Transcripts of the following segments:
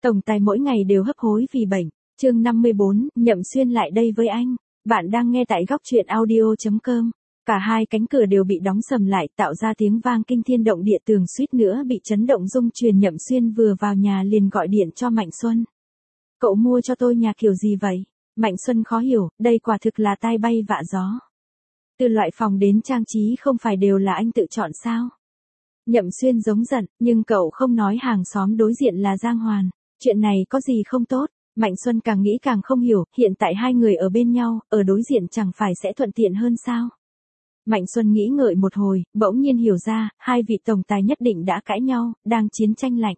Tổng tài mỗi ngày đều hấp hối vì bệnh. Chương 54, Nhậm Xuyên lại đây với anh. Bạn đang nghe tại góc truyện audio.com. Cả hai cánh cửa đều bị đóng sầm lại, tạo ra tiếng vang kinh thiên động địa, tường suýt nữa bị chấn động rung truyền. Nhậm Xuyên vừa vào nhà liền gọi điện cho Mạnh Xuân. Cậu mua cho tôi nhà kiểu gì vậy? Mạnh Xuân khó hiểu, đây quả thực là tai bay vạ gió. Từ loại phòng đến trang trí không phải đều là anh tự chọn sao? Nhậm Xuyên giống giận, nhưng cậu không nói hàng xóm đối diện là Giang Hoàn. Chuyện này có gì không tốt? Mạnh Xuân càng nghĩ càng không hiểu, hiện tại hai người ở bên nhau, ở đối diện chẳng phải sẽ thuận tiện hơn sao? Mạnh Xuân nghĩ ngợi một hồi, bỗng nhiên hiểu ra, hai vị tổng tài nhất định đã cãi nhau, đang chiến tranh lạnh.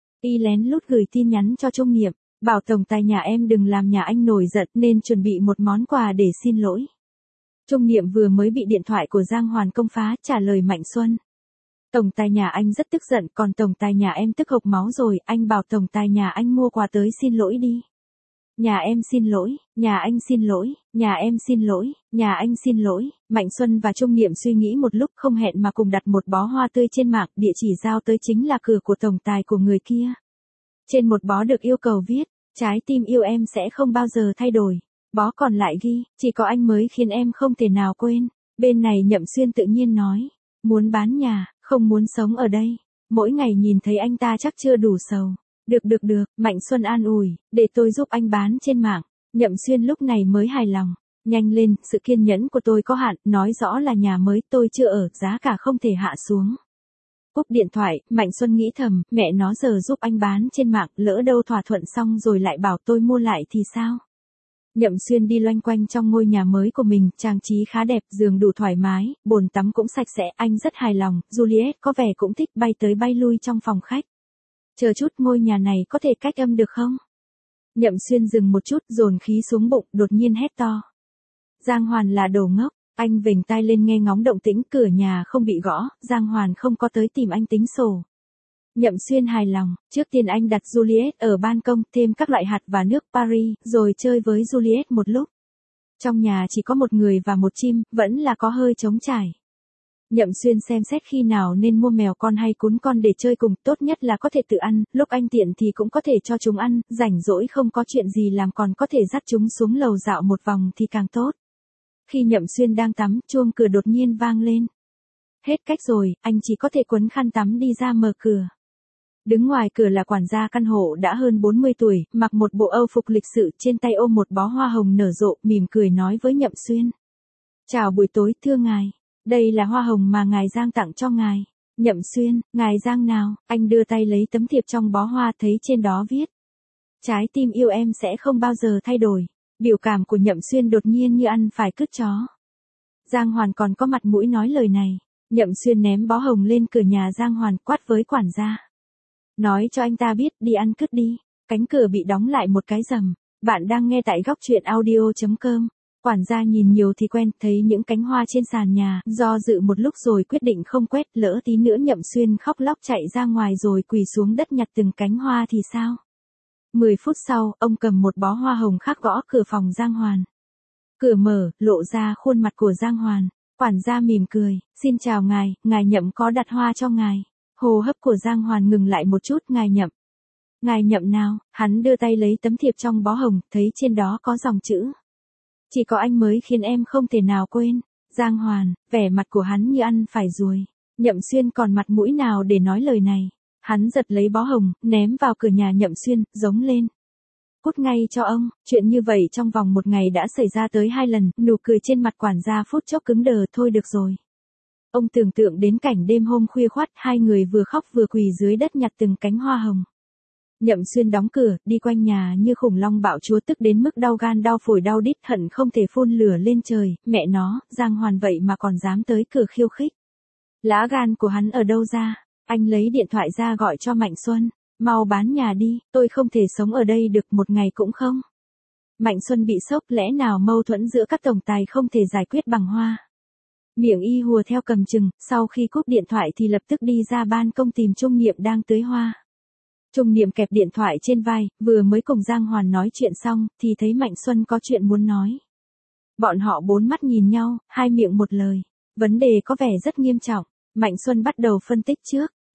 Y lén lút gửi tin nhắn cho Trung Niệm, bảo tổng tài nhà em đừng làm nhà anh nổi giận nên chuẩn bị một món quà để xin lỗi. Trung Niệm vừa mới bị điện thoại của Giang Hoàn công phá, trả lời Mạnh Xuân. Tổng tài nhà anh rất tức giận, còn tổng tài nhà em tức hộc máu rồi, anh bảo tổng tài nhà anh mua quà tới xin lỗi đi. Nhà em xin lỗi, nhà anh xin lỗi, nhà em xin lỗi, nhà anh xin lỗi. Mạnh Xuân và Trung Niệm suy nghĩ một lúc không hẹn mà cùng đặt một bó hoa tươi trên mạng, địa chỉ giao tới chính là cửa của tổng tài của người kia. Trên một bó được yêu cầu viết, trái tim yêu em sẽ không bao giờ thay đổi. Bó còn lại ghi, chỉ có anh mới khiến em không thể nào quên. Bên này Nhậm Xuyên tự nhiên nói, muốn bán nhà, không muốn sống ở đây. Mỗi ngày nhìn thấy anh ta chắc chưa đủ sầu. Được, Mạnh Xuân an ủi, để tôi giúp anh bán trên mạng. Nhậm Xuyên lúc này mới hài lòng. Nhanh lên, sự kiên nhẫn của tôi có hạn, nói rõ là nhà mới tôi chưa ở, giá cả không thể hạ xuống. Cúp điện thoại, Mạnh Xuân nghĩ thầm, mẹ nó giờ giúp anh bán trên mạng, lỡ đâu thỏa thuận xong rồi lại bảo tôi mua lại thì sao? Nhậm Xuyên đi loanh quanh trong ngôi nhà mới của mình, trang trí khá đẹp, giường đủ thoải mái, bồn tắm cũng sạch sẽ, anh rất hài lòng. Juliet có vẻ cũng thích, bay tới bay lui trong phòng khách. Chờ chút, ngôi nhà này có thể cách âm được không? Nhậm Xuyên dừng một chút, dồn khí xuống bụng, đột nhiên hét to. Giang Hoàn là đồ ngốc, anh vểnh tai lên nghe ngóng động tĩnh, cửa nhà không bị gõ, Giang Hoàn không có tới tìm anh tính sổ. Nhậm Xuyên hài lòng, trước tiên anh đặt Juliet ở ban công, thêm các loại hạt và nước Paris, rồi chơi với Juliet một lúc. Trong nhà chỉ có một người và một chim, vẫn là có hơi trống trải. Nhậm Xuyên xem xét khi nào nên mua mèo con hay cún con để chơi cùng, tốt nhất là có thể tự ăn, lúc anh tiện thì cũng có thể cho chúng ăn, rảnh rỗi không có chuyện gì làm còn có thể dắt chúng xuống lầu dạo một vòng thì càng tốt. Khi Nhậm Xuyên đang tắm, chuông cửa đột nhiên vang lên. Hết cách rồi, anh chỉ có thể quấn khăn tắm đi ra mở cửa. Đứng ngoài cửa là quản gia căn hộ đã hơn 40 tuổi, mặc một bộ âu phục lịch sự, trên tay ôm một bó hoa hồng nở rộ, mỉm cười nói với Nhậm Xuyên. Chào buổi tối, thưa ngài. Đây là hoa hồng mà ngài Giang tặng cho ngài. Nhậm Xuyên, ngài Giang nào? Anh đưa tay lấy tấm thiệp trong bó hoa, thấy trên đó viết. Trái tim yêu em sẽ không bao giờ thay đổi. Biểu cảm của Nhậm Xuyên đột nhiên như ăn phải cứt chó. Giang Hoàn còn có mặt mũi nói lời này. Nhậm Xuyên ném bó hồng lên cửa nhà Giang Hoàn, quát với quản gia. Nói cho anh ta biết, đi ăn cứt đi. Cánh cửa bị đóng lại một cái rầm. Bạn đang nghe tại góc truyện audio.com. Quản gia nhìn nhiều thì quen, thấy những cánh hoa trên sàn nhà, do dự một lúc rồi quyết định không quét, lỡ tí nữa Nhậm Xuyên khóc lóc chạy ra ngoài rồi quỳ xuống đất nhặt từng cánh hoa thì sao? 10 phút sau, ông cầm một bó hoa hồng khác gõ cửa phòng Giang Hoàn. Cửa mở, lộ ra khuôn mặt của Giang Hoàn. Quản gia mỉm cười, xin chào ngài, ngài Nhậm có đặt hoa cho ngài. Hô hấp của Giang Hoàn ngừng lại một chút, ngài Nhậm. Ngài Nhậm nào? Hắn đưa tay lấy tấm thiệp trong bó hồng, thấy trên đó có dòng chữ. Chỉ có anh mới khiến em không thể nào quên. Giang Hoàn, vẻ mặt của hắn như ăn phải ruồi. Nhậm Xuyên còn mặt mũi nào để nói lời này. Hắn giật lấy bó hồng, ném vào cửa nhà Nhậm Xuyên, giống lên. Cút ngay cho ông, chuyện như vậy trong vòng một ngày đã xảy ra tới 2 lần, nụ cười trên mặt quản gia phút chốc cứng đờ, thôi được rồi. Ông tưởng tượng đến cảnh đêm hôm khuya khoắt, hai người vừa khóc vừa quỳ dưới đất nhặt từng cánh hoa hồng. Nhậm Xuyên đóng cửa, đi quanh nhà như khủng long bạo chúa, tức đến mức đau gan đau phổi đau đít, hận không thể phun lửa lên trời, mẹ nó, Giang Hoàn vậy mà còn dám tới cửa khiêu khích. Lá gan của hắn ở đâu ra? Anh lấy điện thoại ra gọi cho Mạnh Xuân, mau bán nhà đi, tôi không thể sống ở đây được một ngày cũng không. Mạnh Xuân bị sốc, lẽ nào mâu thuẫn giữa các tổng tài không thể giải quyết bằng hoa. Miệng y hùa theo cầm chừng, sau khi cúp điện thoại thì lập tức đi ra ban công tìm Trung Niệm đang tưới hoa. Trung Niệm kẹp điện thoại trên vai, vừa mới cùng Giang Hoàn nói chuyện xong, thì thấy Mạnh Xuân có chuyện muốn nói. Bọn họ bốn mắt nhìn nhau, hai miệng một lời. Vấn đề có vẻ rất nghiêm trọng. Mạnh Xuân bắt đầu phân tích trước.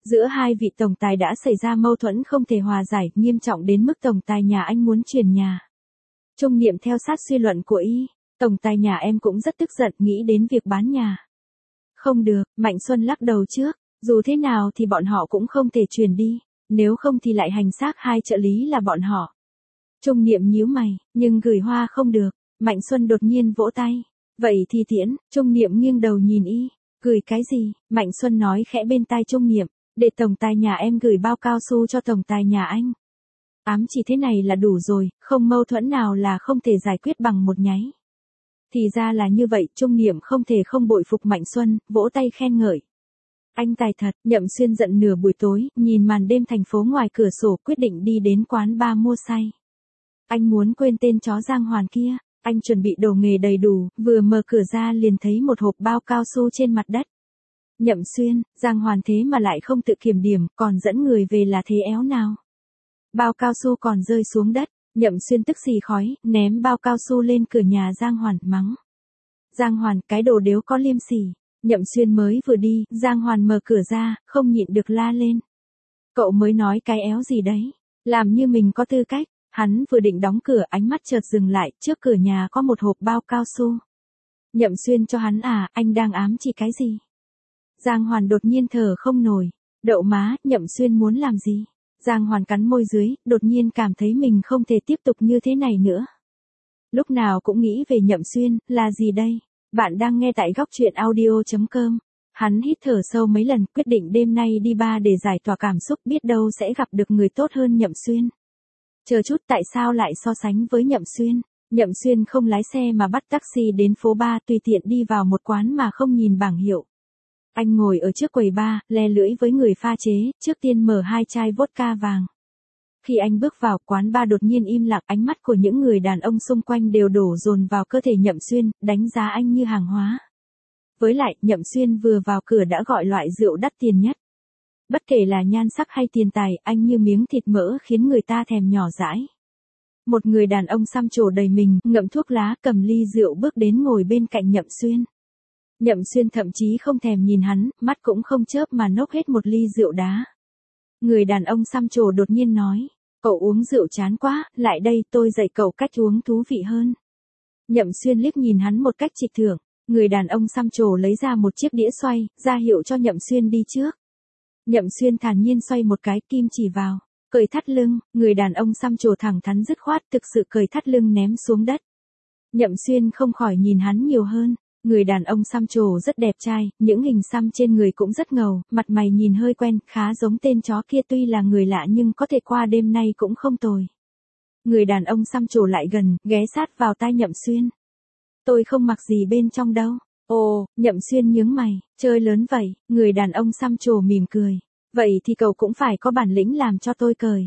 Giữa hai vị tổng tài đã xảy ra mâu thuẫn không thể hòa giải, nghiêm trọng đến mức tổng tài nhà anh muốn chuyển nhà. Trung Niệm theo sát suy luận của y, tổng tài nhà em cũng rất tức giận, nghĩ đến việc bán nhà. Không được, Mạnh Xuân lắc đầu trước, dù thế nào thì bọn họ cũng không thể chuyển đi, nếu không thì lại hành xác hai trợ lý là bọn họ. Trung Niệm nhíu mày, nhưng gửi hoa không được, Mạnh Xuân đột nhiên vỗ tay. Vậy thì tiễn, Trung Niệm nghiêng đầu nhìn y, gửi cái gì, Mạnh Xuân nói khẽ bên tai Trung Niệm, để tổng tài nhà em gửi bao cao su cho tổng tài nhà anh. Ám chỉ thế này là đủ rồi, không mâu thuẫn nào là không thể giải quyết bằng một nháy. Thì ra là như vậy, Trung Niệm không thể không bội phục Mạnh Xuân, vỗ tay khen ngợi. Anh tài thật, Nhậm Xuyên giận nửa buổi tối, nhìn màn đêm thành phố ngoài cửa sổ, quyết định đi đến quán bar mua say. Anh muốn quên tên chó Giang Hoàn kia, anh chuẩn bị đồ nghề đầy đủ, vừa mở cửa ra liền thấy một hộp bao cao su trên mặt đất. Nhậm Xuyên, Giang Hoàn thế mà lại không tự kiểm điểm, còn dẫn người về là thế éo nào. Bao cao su còn rơi xuống đất, Nhậm Xuyên tức xì khói, ném bao cao su lên cửa nhà Giang Hoàn, mắng. Giang Hoàn, cái đồ đếu có liêm sỉ. Nhậm Xuyên mới vừa đi, Giang Hoàn mở cửa ra, không nhịn được la lên. Cậu mới nói cái éo gì đấy, làm như mình có tư cách. Hắn vừa định đóng cửa, ánh mắt chợt dừng lại, trước cửa nhà có một hộp bao cao su. Nhậm Xuyên cho hắn à, anh đang ám chỉ cái gì? Giang Hoàn đột nhiên thở không nổi. Đậu má, Nhậm Xuyên muốn làm gì? Giang Hoàn cắn môi dưới, đột nhiên cảm thấy mình không thể tiếp tục như thế này nữa. Lúc nào cũng nghĩ về Nhậm Xuyên, là gì đây? Bạn đang nghe tại góc truyện audio.com. Hắn hít thở sâu mấy lần, quyết định đêm nay đi bar để giải tỏa cảm xúc, biết đâu sẽ gặp được người tốt hơn Nhậm Xuyên. Chờ chút, tại sao lại so sánh với Nhậm Xuyên? Nhậm Xuyên không lái xe mà bắt taxi đến phố bar, tùy tiện đi vào một quán mà không nhìn bảng hiệu. Anh ngồi ở trước quầy bar, le lưỡi với người pha chế, trước tiên mở 2 chai vodka vàng. Khi anh bước vào, quán bar đột nhiên im lặng, ánh mắt của những người đàn ông xung quanh đều đổ dồn vào cơ thể Nhậm Xuyên, đánh giá anh như hàng hóa. Với lại, Nhậm Xuyên vừa vào cửa đã gọi loại rượu đắt tiền nhất. Bất kể là nhan sắc hay tiền tài, anh như miếng thịt mỡ khiến người ta thèm nhỏ dãi. Một người đàn ông xăm trổ đầy mình, ngậm thuốc lá, cầm ly rượu bước đến ngồi bên cạnh Nhậm Xuyên. Nhậm Xuyên thậm chí không thèm nhìn hắn, mắt cũng không chớp mà nốc hết một ly rượu đá. Người đàn ông xăm trổ đột nhiên nói, cậu uống rượu chán quá, lại đây tôi dạy cậu cách uống thú vị hơn. Nhậm Xuyên liếc nhìn hắn một cách trịch thưởng, người đàn ông xăm trổ lấy ra một chiếc đĩa xoay, ra hiệu cho Nhậm Xuyên đi trước. Nhậm Xuyên thản nhiên xoay một cái, kim chỉ vào, cởi thắt lưng, người đàn ông xăm trổ thẳng thắn dứt khoát thực sự cởi thắt lưng ném xuống đất. Nhậm Xuyên không khỏi nhìn hắn nhiều hơn, người đàn ông xăm trổ rất đẹp trai, những hình xăm trên người cũng rất ngầu, mặt mày nhìn hơi quen, khá giống tên chó kia, tuy là người lạ nhưng có thể qua đêm nay cũng không tồi. Người đàn ông xăm trổ lại gần, ghé sát vào tai Nhậm Xuyên. Tôi không mặc gì bên trong đâu. Ồ, Nhậm Xuyên nhướng mày, chơi lớn vậy, người đàn ông xăm trổ mỉm cười. Vậy thì cậu cũng phải có bản lĩnh làm cho tôi cởi.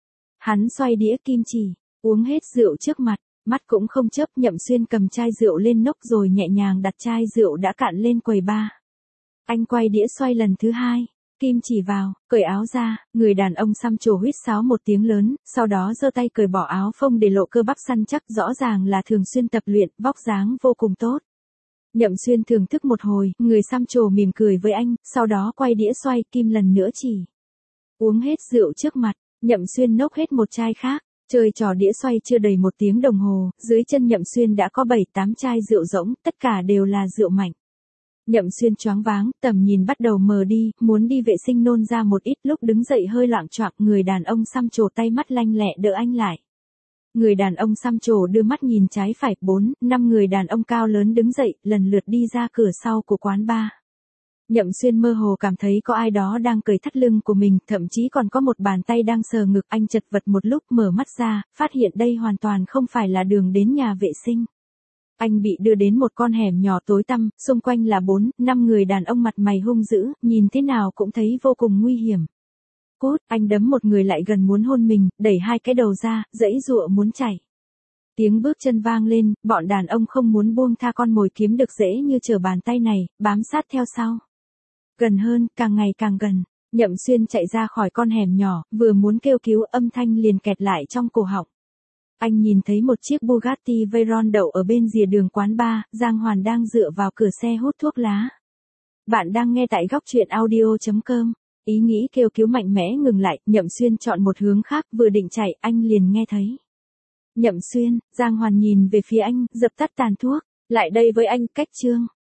Hắn xoay đĩa kim chỉ, uống hết rượu trước mặt, mắt cũng không chớp. Nhậm Xuyên cầm chai rượu lên nốc rồi nhẹ nhàng đặt chai rượu đã cạn lên quầy bar. Anh quay đĩa xoay lần thứ hai, kim chỉ vào, cởi áo ra, người đàn ông xăm trổ huýt sáo một tiếng lớn, sau đó giơ tay cởi bỏ áo phông để lộ cơ bắp săn chắc, rõ ràng là thường xuyên tập luyện, vóc dáng vô cùng tốt. Nhậm Xuyên thưởng thức một hồi, người xăm trổ mỉm cười với anh, sau đó quay đĩa xoay, kim lần nữa chỉ. Uống hết rượu trước mặt, Nhậm Xuyên nốc hết một chai khác, chơi trò đĩa xoay chưa đầy 1 tiếng đồng hồ, dưới chân Nhậm Xuyên đã có 7-8 chai rượu rỗng, tất cả đều là rượu mạnh. Nhậm Xuyên choáng váng, tầm nhìn bắt đầu mờ đi, muốn đi vệ sinh nôn ra một ít, lúc đứng dậy hơi loạng choạng, người đàn ông xăm trổ tay mắt lanh lẹ đỡ anh lại. Người đàn ông xăm trổ đưa mắt nhìn trái phải, 4-5 người đàn ông cao lớn đứng dậy, lần lượt đi ra cửa sau của quán bar. Nhậm Xuyên mơ hồ cảm thấy có ai đó đang cởi thắt lưng của mình, thậm chí còn có một bàn tay đang sờ ngực. Anh chật vật một lúc, mở mắt ra, phát hiện đây hoàn toàn không phải là đường đến nhà vệ sinh. Anh bị đưa đến một con hẻm nhỏ tối tăm, xung quanh là 4-5 người đàn ông mặt mày hung dữ, nhìn thế nào cũng thấy vô cùng nguy hiểm. Cút, anh đấm một người lại gần muốn hôn mình, đẩy 2 cái đầu ra, giãy giụa muốn chạy. Tiếng bước chân vang lên, bọn đàn ông không muốn buông tha con mồi kiếm được dễ như trở bàn tay này, bám sát theo sau. Gần hơn, càng ngày càng gần, Nhậm Xuyên chạy ra khỏi con hẻm nhỏ, vừa muốn kêu cứu, âm thanh liền kẹt lại trong cổ họng. Anh nhìn thấy một chiếc Bugatti Veyron đậu ở bên rìa đường quán bar, Giang Hoàn đang dựa vào cửa xe hút thuốc lá. Bạn đang nghe tại góc truyện audio.com. Ý nghĩ kêu cứu mạnh mẽ ngừng lại, Nhậm Xuyên chọn một hướng khác, vừa định chạy, anh liền nghe thấy. Nhậm Xuyên, Giang Hoàn nhìn về phía anh, dập tắt tàn thuốc, lại đây với anh, cách Trương.